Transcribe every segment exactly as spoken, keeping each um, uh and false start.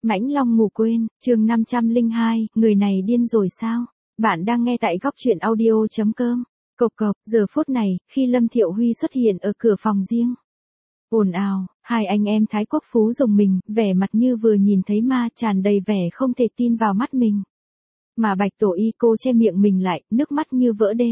Mãnh Long ngủ quên, chương năm trăm lẻ hai, người này điên rồi sao? Bạn đang nghe tại góc truyện audio chấm com. Cộc cộc, giờ phút này, khi Lâm Thiệu Huy xuất hiện ở cửa phòng riêng. Ồn ào, hai anh em Thái Quốc Phú rùng mình, vẻ mặt như vừa nhìn thấy ma, tràn đầy vẻ không thể tin vào mắt mình. Mà Bạch Tổ Y cô che miệng mình lại, nước mắt như vỡ đê.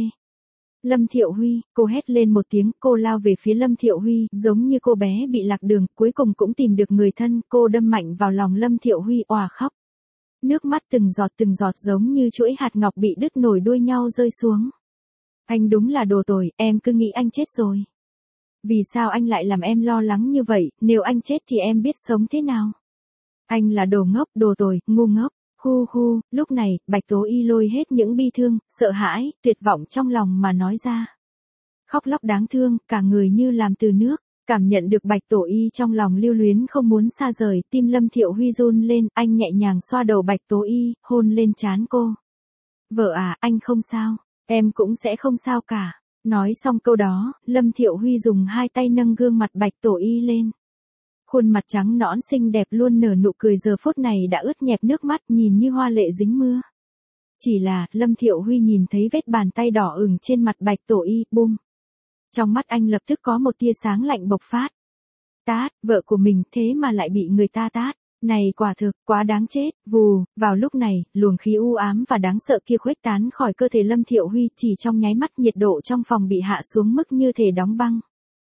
Lâm Thiệu Huy, cô hét lên một tiếng, cô lao về phía Lâm Thiệu Huy, giống như cô bé bị lạc đường, cuối cùng cũng tìm được người thân, cô đâm mạnh vào lòng Lâm Thiệu Huy, òa khóc. Nước mắt từng giọt từng giọt giống như chuỗi hạt ngọc bị đứt nối đuôi nhau rơi xuống. Anh đúng là đồ tồi, em cứ nghĩ anh chết rồi. Vì sao anh lại làm em lo lắng như vậy, nếu anh chết thì em biết sống thế nào? Anh là đồ ngốc, đồ tồi, ngu ngốc. Hu hu, lúc này, Bạch Tố Y lôi hết những bi thương, sợ hãi, tuyệt vọng trong lòng mà nói ra. Khóc lóc đáng thương, cả người như làm từ nước, cảm nhận được Bạch Tổ Y trong lòng lưu luyến không muốn xa rời, tim Lâm Thiệu Huy run lên, anh nhẹ nhàng xoa đầu Bạch Tố Y, hôn lên trán cô. Vợ à, anh không sao, em cũng sẽ không sao cả. Nói xong câu đó, Lâm Thiệu Huy dùng hai tay nâng gương mặt Bạch Tổ Y lên. Khuôn mặt trắng nõn xinh đẹp luôn nở nụ cười giờ phút này đã ướt nhẹp nước mắt nhìn như hoa lệ dính mưa. Chỉ là, Lâm Thiệu Huy nhìn thấy vết bàn tay đỏ ửng trên mặt Bạch Tổ Y, bum. Trong mắt anh lập tức có một tia sáng lạnh bộc phát. Tát, vợ của mình thế mà lại bị người ta tát. Này quả thực, quá đáng chết, vù, vào lúc này, luồng khí u ám và đáng sợ kia khuếch tán khỏi cơ thể Lâm Thiệu Huy chỉ trong nháy mắt nhiệt độ trong phòng bị hạ xuống mức như thể đóng băng.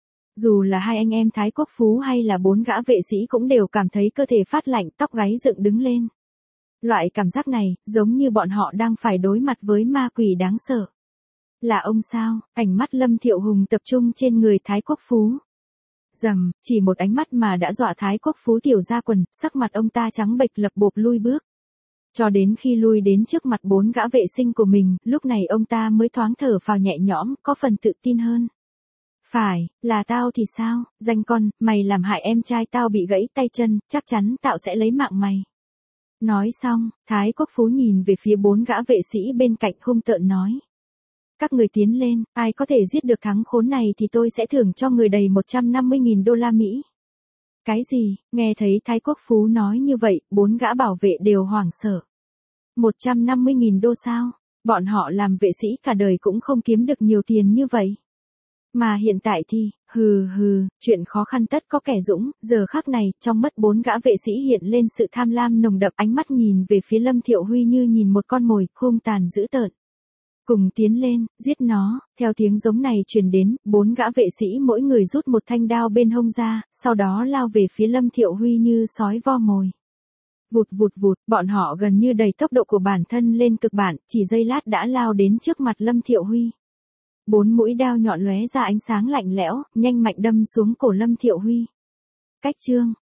Dù là hai anh em Thái Quốc Phú hay là bốn gã vệ sĩ cũng đều cảm thấy cơ thể phát lạnh, tóc gáy dựng đứng lên. Loại cảm giác này, giống như bọn họ đang phải đối mặt với ma quỷ đáng sợ. Là ông sao? Ánh mắt Lâm Thiệu Hùng tập trung trên người Thái Quốc Phú. Rầm, chỉ một ánh mắt mà đã dọa Thái Quốc Phú tiểu ra quần, sắc mặt ông ta trắng bệch lập bộp lui bước. Cho đến khi lui đến trước mặt bốn gã vệ sinh của mình, lúc này ông ta mới thoáng thở phào nhẹ nhõm, có phần tự tin hơn. Phải, là tao thì sao, danh con, mày làm hại em trai tao bị gãy tay chân, chắc chắn tao sẽ lấy mạng mày. Nói xong, Thái Quốc Phú nhìn về phía bốn gã vệ sĩ bên cạnh hung tợn nói. Các người tiến lên, ai có thể giết được thắng khốn này thì tôi sẽ thưởng cho người đầy một trăm năm mươi nghìn đô la Mỹ. Cái gì, nghe thấy Thái Quốc Phú nói như vậy, bốn gã bảo vệ đều hoảng sợ. một trăm năm mươi nghìn đô sao, bọn họ làm vệ sĩ cả đời cũng không kiếm được nhiều tiền như vậy. Mà hiện tại thì, hừ hừ, chuyện khó khăn tất có kẻ dũng, giờ khắc này, trong mắt bốn gã vệ sĩ hiện lên sự tham lam nồng đậm, ánh mắt nhìn về phía Lâm Thiệu Huy như nhìn một con mồi, hung tàn dữ tợn. Cùng tiến lên, giết nó, theo tiếng giống này truyền đến, bốn gã vệ sĩ mỗi người rút một thanh đao bên hông ra, sau đó lao về phía Lâm Thiệu Huy như sói vo mồi. Vụt vụt vụt, bọn họ gần như đẩy tốc độ của bản thân lên cực bản, chỉ giây lát đã lao đến trước mặt Lâm Thiệu Huy. Bốn mũi đao nhọn lóe ra ánh sáng lạnh lẽo, nhanh mạnh đâm xuống cổ Lâm Thiệu Huy. Cách chương,